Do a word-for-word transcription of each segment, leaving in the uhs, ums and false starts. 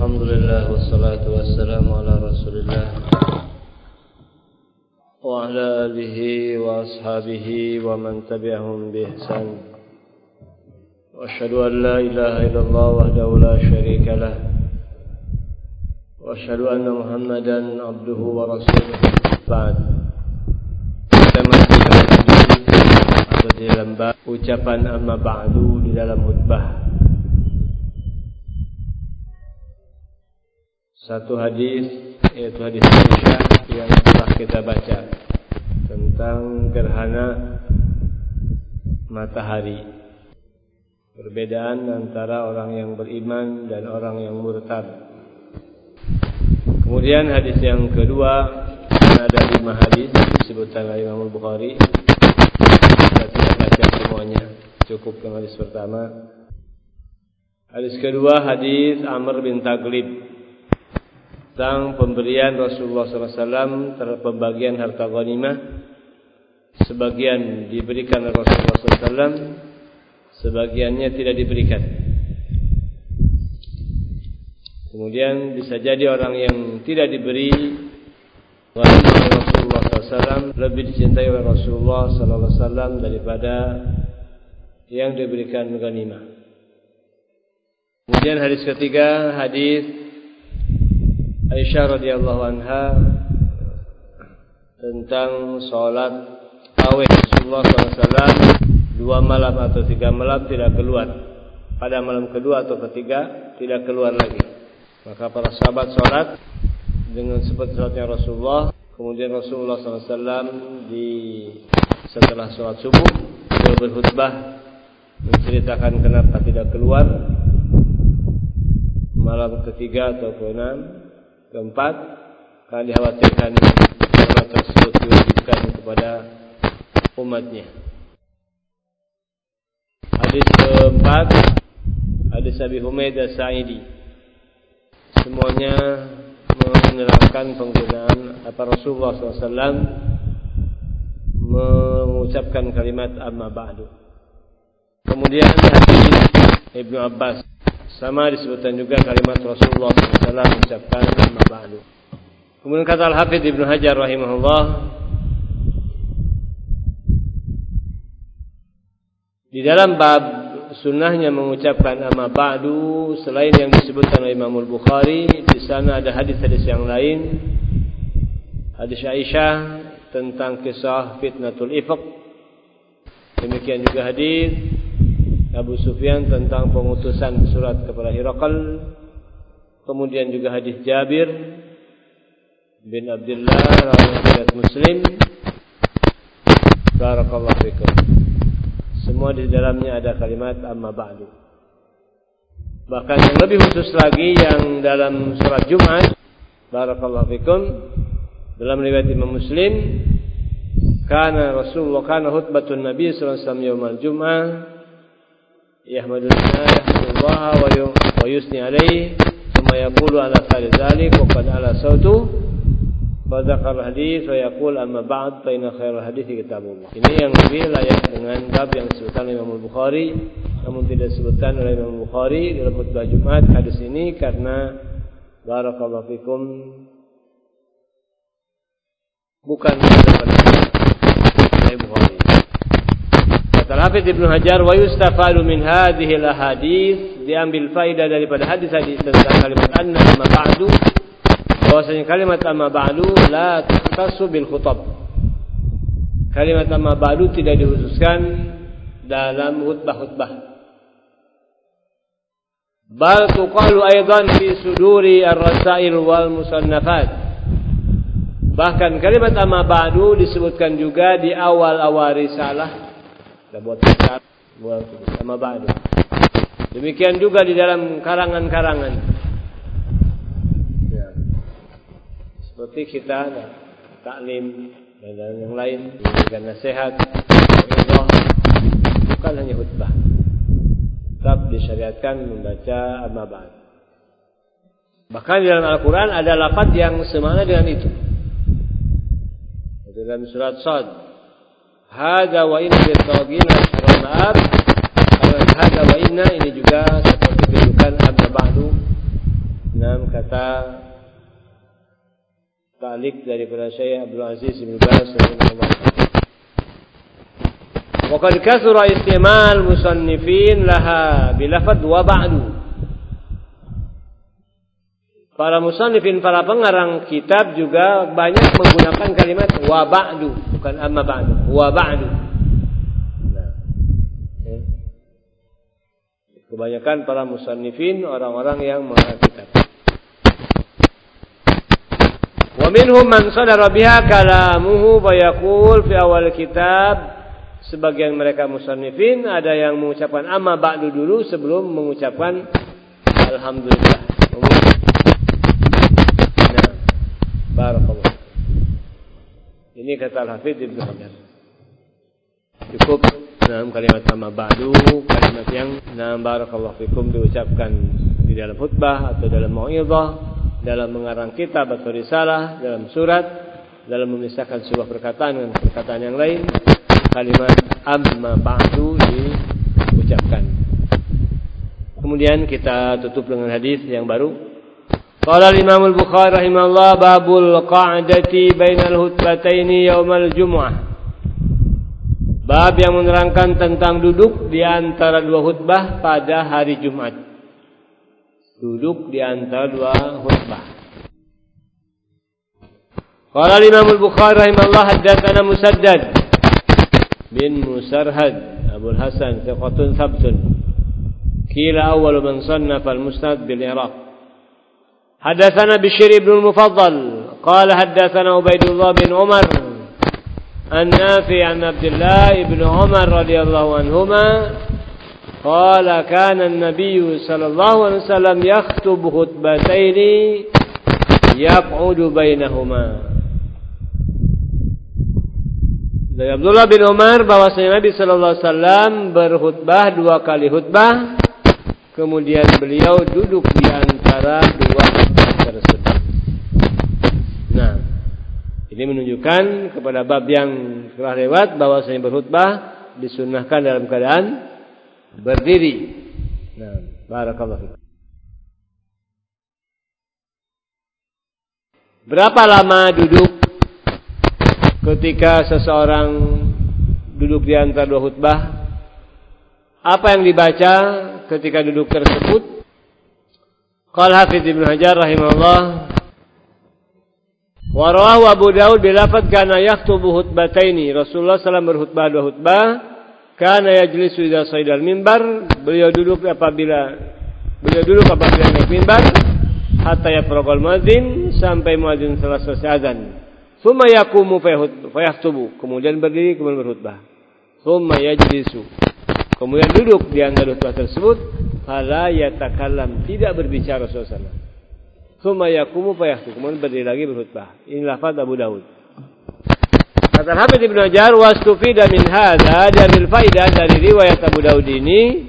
Alhamdulillah wassalatu wassalamu ala Rasulillah wa ala alihi wa ashabihi wa man tabi'ahum bi ihsan. Wa asyhadu an la ilaha illallah wahdahu la syarika lah. Wa asyhadu anna Muhammadan abduhu wa rasuluh. Ba'd. Kita masih ada di dalam bab ucapan amma ba'du di dalam khutbah. Satu hadis, yaitu hadis Aisyah yang telah kita baca tentang gerhana matahari. Perbedaan antara orang yang beriman dan orang yang murtad. Kemudian hadis yang kedua, ada lima hadis disebutkan oleh Imam Al-Bukhari. Kita tidak baca semuanya, cukup dengan hadis pertama. Hadis kedua, hadis Amr bin Taglib tentang pemberian Rasulullah sallallahu alaihi wasallam terhadap pembagian harta ghanimah. Sebagian diberikan Rasulullah sallallahu alaihi wasallam, sebagiannya tidak diberikan. Kemudian bisa jadi orang yang tidak diberi ghanimah oleh Rasulullah sallallahu alaihi wasallam lebih dicintai oleh Rasulullah sallallahu alaihi wasallam daripada yang diberikan ghanimah. Kemudian hadis ketiga, hadis Aisyah radhiyallahu anha tentang salat tarawih Rasulullah sallallahu alaihi wasallam dua malam atau tiga malam tidak keluar. Pada malam kedua atau ketiga tidak keluar lagi. Maka para sahabat salat dengan seperti salatnya Rasulullah. Kemudian Rasulullah sallallahu alaihi wasallam di setelah salat subuh beliau berkhutbah menceritakan kenapa tidak keluar malam ketiga atau keenam. Keempat, karena dikhawatirkan salat tersebut diwajibkan kepada umatnya. Hadis keempat, hadis Abi Humaid As-Sa'idi. Semuanya menerangkan penggunaan apa Rasulullah sallallahu alaihi wasallam mengucapkan kalimat amma ba'du. Kemudian hadis Ibnu Abbas, sama disebutkan juga kalimat Rasulullah sallallahu alaihi wasallam mengucapkan amma ba'du. Kemudian kata Al-Hafidz Ibnu Hajar rahimahullah, di dalam bab sunnahnya mengucapkan amma ba'du selain yang disebutkan oleh Imam Al-Bukhari, di sana ada hadis-hadis yang lain. Hadis Aisyah tentang kisah fitnatul ifk. Demikian juga hadis Abu Sufyan tentang pengutusan surat kepada Hiraqal. Kemudian juga hadis Jabir bin Abdullah riwayat Muslim. Barakallahu fikum. Semua di dalamnya ada kalimat amma ba'du. Bahkan yang lebih khusus lagi yang dalam surat Jumat, barakallahu fikum, dalam riwayat Imam Muslim, kana Rasulullah kana khutbatun Nabi sallallahu alaihi wasallam yaumal Jum'ah yahmadulillah yahmadullah wa yusni alaihi thumma yaqulu ala dzalik wa qad ala sautu fa dzakar hadis wa yaqul amma ba'd fa inna khairal hadits kitabullah. Ini yang lebih layak dengan bab yang disebutkan oleh Imam Bukhari, namun tidak disebutkan oleh Imam Bukhari dalam khutbah Jumat hadis ini karena barakallahu fikum bukan daripada Sahih Bukhari. Al-Hafidz Ibnu Hajar, wa yustafadu min hadhihi al-ahadits, diambil faedah daripada hadis-hadis tentang kalimat anna amma ba'du, bahwasanya kalimat amma ba'du la takhtassu bil khutab. Kalimat amma ba'du tidak dikhususkan dalam khutbah-khutbah. Bal tuqalu aidan fi suduri ar-rasail wal musannafat. Bahkan kalimat amma ba'du disebutkan juga di awal-awal risalah. Kita buat risalah, buat amma ba'du. Demikian juga di dalam karangan-karangan. Ya. Seperti kita ada taklim dan yang lain, memberikan nasihat, Allah, bukan hanya khutbah. Tetap disyariatkan membaca amma ba'du. Bahkan di dalam Al-Quran ada lafaz yang semakna dengan itu. Dalam surat Shad, hada wa inna lit-taghina syarab. Hada wa inna ini juga seperti kedudukan amma ba'du. Nah, Nah, kata ta'liq daripada Syekh Abdul Aziz bin Baz rahimahullah. Wa qad kasura istimal musannifin laha bilafadz wa ba'du. Para musannifin, para pengarang kitab juga banyak menggunakan kalimat wa ba'du, bukan amma ba'du, wa ba'du. Nah, ya. Kebanyakan para musannifin orang-orang yang mengarang kitab. Wa minhum man sadara biha kalamuhu fa yaqul fi awal kitab. Sebagian mereka musannifin ada yang mengucapkan amma ba'du dulu sebelum mengucapkan alhamdulillah. Nah, barakallah. Ini kata Al-Hafidz Ibnu Hajar. Cukup dalam kalimat amma ba'du, kalimat yang nah barakallahu fikum diucapkan di dalam khutbah atau dalam mau'izah, dalam mengarang kitab atau risalah, dalam surat, dalam memisahkan sebuah perkataan dengan perkataan yang lain. Kalimat amma ba'du diucapkan. Kemudian kita tutup dengan hadis yang baru. Qala al-Imam al-Bukhari rahimahullah babul qa'dati bainal hutbataini yaumal jumu'ah. Bab yang menerangkan tentang duduk di antara dua khutbah pada hari Jumat. Duduk di antara dua khutbah. Qala al-Imam al-Bukhari rahimahullah haddatsana Musaddad bin Musarhad Abu Hasan thiqatun thabtun qila awwal man sannafa al-musnad bil Iraq. Hadatsana Bishr ibn al-Mufaddal qala hadatsana Ubaidullah bin Umar an-Nafi' an Abdullah ibn Umar radhiyallahu anhuma qala kana an-nabiy sallallahu alaihi wasallam yakhtub khutbataini yaq'udu bainahuma. Dari Abdullah bin Umar bahwasanya Nabi sallallahu alaihi wasallam berkhutbah dua kali khutbah, kemudian beliau duduk di antara dua khutbah tersebut. Nah, ini menunjukkan kepada bab yang telah lewat bahwasanya berkhutbah disunnahkan dalam keadaan berdiri. Nah, barakallahu fiik. Berapa lama duduk ketika seseorang duduk di antara dua khutbah? Apa yang dibaca ketika duduk tersebut? Qala Hafidz Ibnu Hajar rahimahullah wa rawahu Abu Daud bilafadz kana yaktubu khutbataini. Rasulullah sallallahu alaihi wasallam berkhutbah dua khutbah. Kana yajlisu idza saidal mimbar. Beliau duduk apabila beliau duduk apabila naik mimbar hatta yafraqal muadzin, sampai muadzin selesai azan. Tsumma yaqumu fayakhtubu, kemudian berdiri kemudian berkhutbah. Tsumma yajlisu, kemudian duduk di antara khutbah tersebut, fala yatakallam, tidak berbicara sallallahu alaihi wasallam. Tsumma yaqumu fayakhtubu, kemudian berdiri lagi berkhutbah. Ini lafaz Abu Daud. Kata Hafidz Ibnu Hajar, wastufida min hadza, dari faidah dari riwayat Abu Daud ini,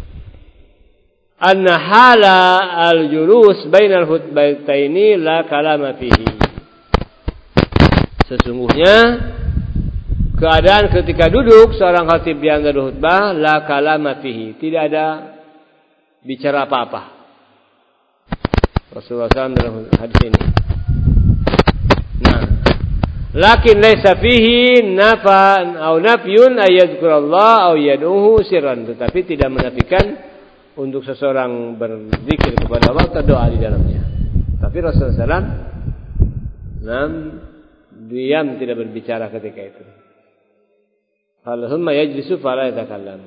anna hala al-julus bainal khutbataini la kalama fihi. Sesungguhnya keadaan ketika duduk seorang khatib di antara khutbah la kalama fihi, tidak ada bicara apa-apa. Rasulullah sallallahu alaihi wasallam dalam hadis ini. Nah, lakin laisa fihi nafan au nafyun ayyadhkurallah au yad'uhu sirran, tetapi tidak menafikan untuk seseorang berzikir kepada Allah atau doa di dalamnya. Tapi Rasulullah sallallahu alaihi wasallam nam diam, tidak berbicara ketika itu. Allahumma yajlisu fala yatakallam.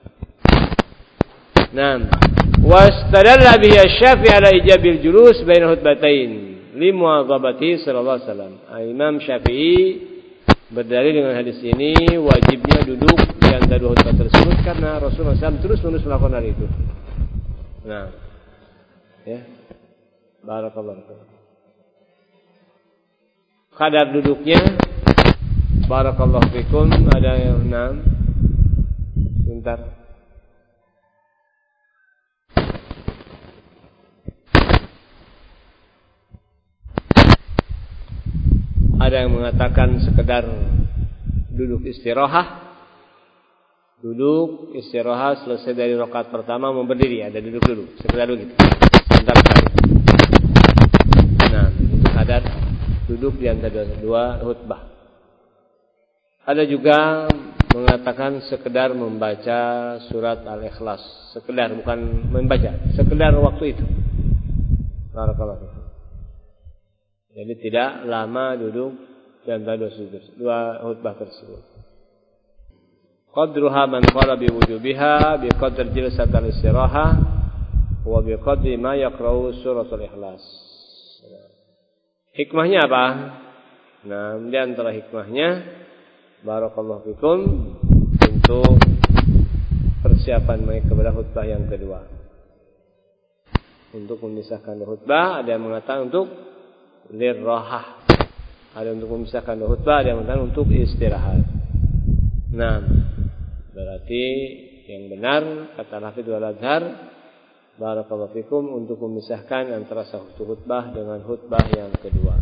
Naam. Wastadalla bihi Asy-Syafi'i ala ijabil julus baina khutbatain li muwadzabati sallallahu alaihi wasallam. Imam Syafi'i berdalil dengan hadis ini wajibnya duduk di antara dua khutbah tersebut karena Rasulullah sallallahu alaihi wasallam terus-menerus melakukan hal itu. Nah. Ya. Barakallahu. Kadar duduknya barakallahu fikum ada yang enam. Sebentar. Ada yang mengatakan sekedar duduk istirahat. Duduk istirahat selesai dari rakaat pertama mau berdiri, ada duduk dulu, sekedar begitu. Sebentar sekali. duduk di antara dua khutbah. Ada juga mengatakan sekedar membaca surat Al-Ikhlas, sekedar, bukan membaca, sekedar waktu itu. Barakallahu fikum. Jadi tidak lama duduk di antara dua sujud, dua khutbah tersebut. Qadruha man qala bi wujubiha bi qadri jalsat al-istirahah wa bi qadri ma yaqra'u suratul Ikhlas. Hikmahnya apa? Nah, di antara hikmahnya barakallahu fikum untuk persiapan mereka kepada khutbah yang kedua. Untuk memisahkan khutbah, ada yang mengatakan untuk lirrahah. Ada untuk memisahkan khutbah, ada yang mengatakan untuk istirahat. Nah, berarti yang benar kata Hafidz Al-Azhar barakallahu fikum untuk memisahkan antara satu khutbah dengan khutbah yang kedua.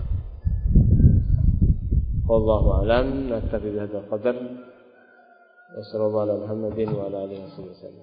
Wallahu a'lam. Naktafi bihadzal qadar. Wassallallahu ala Muhammadin wa ala alihi wasallam.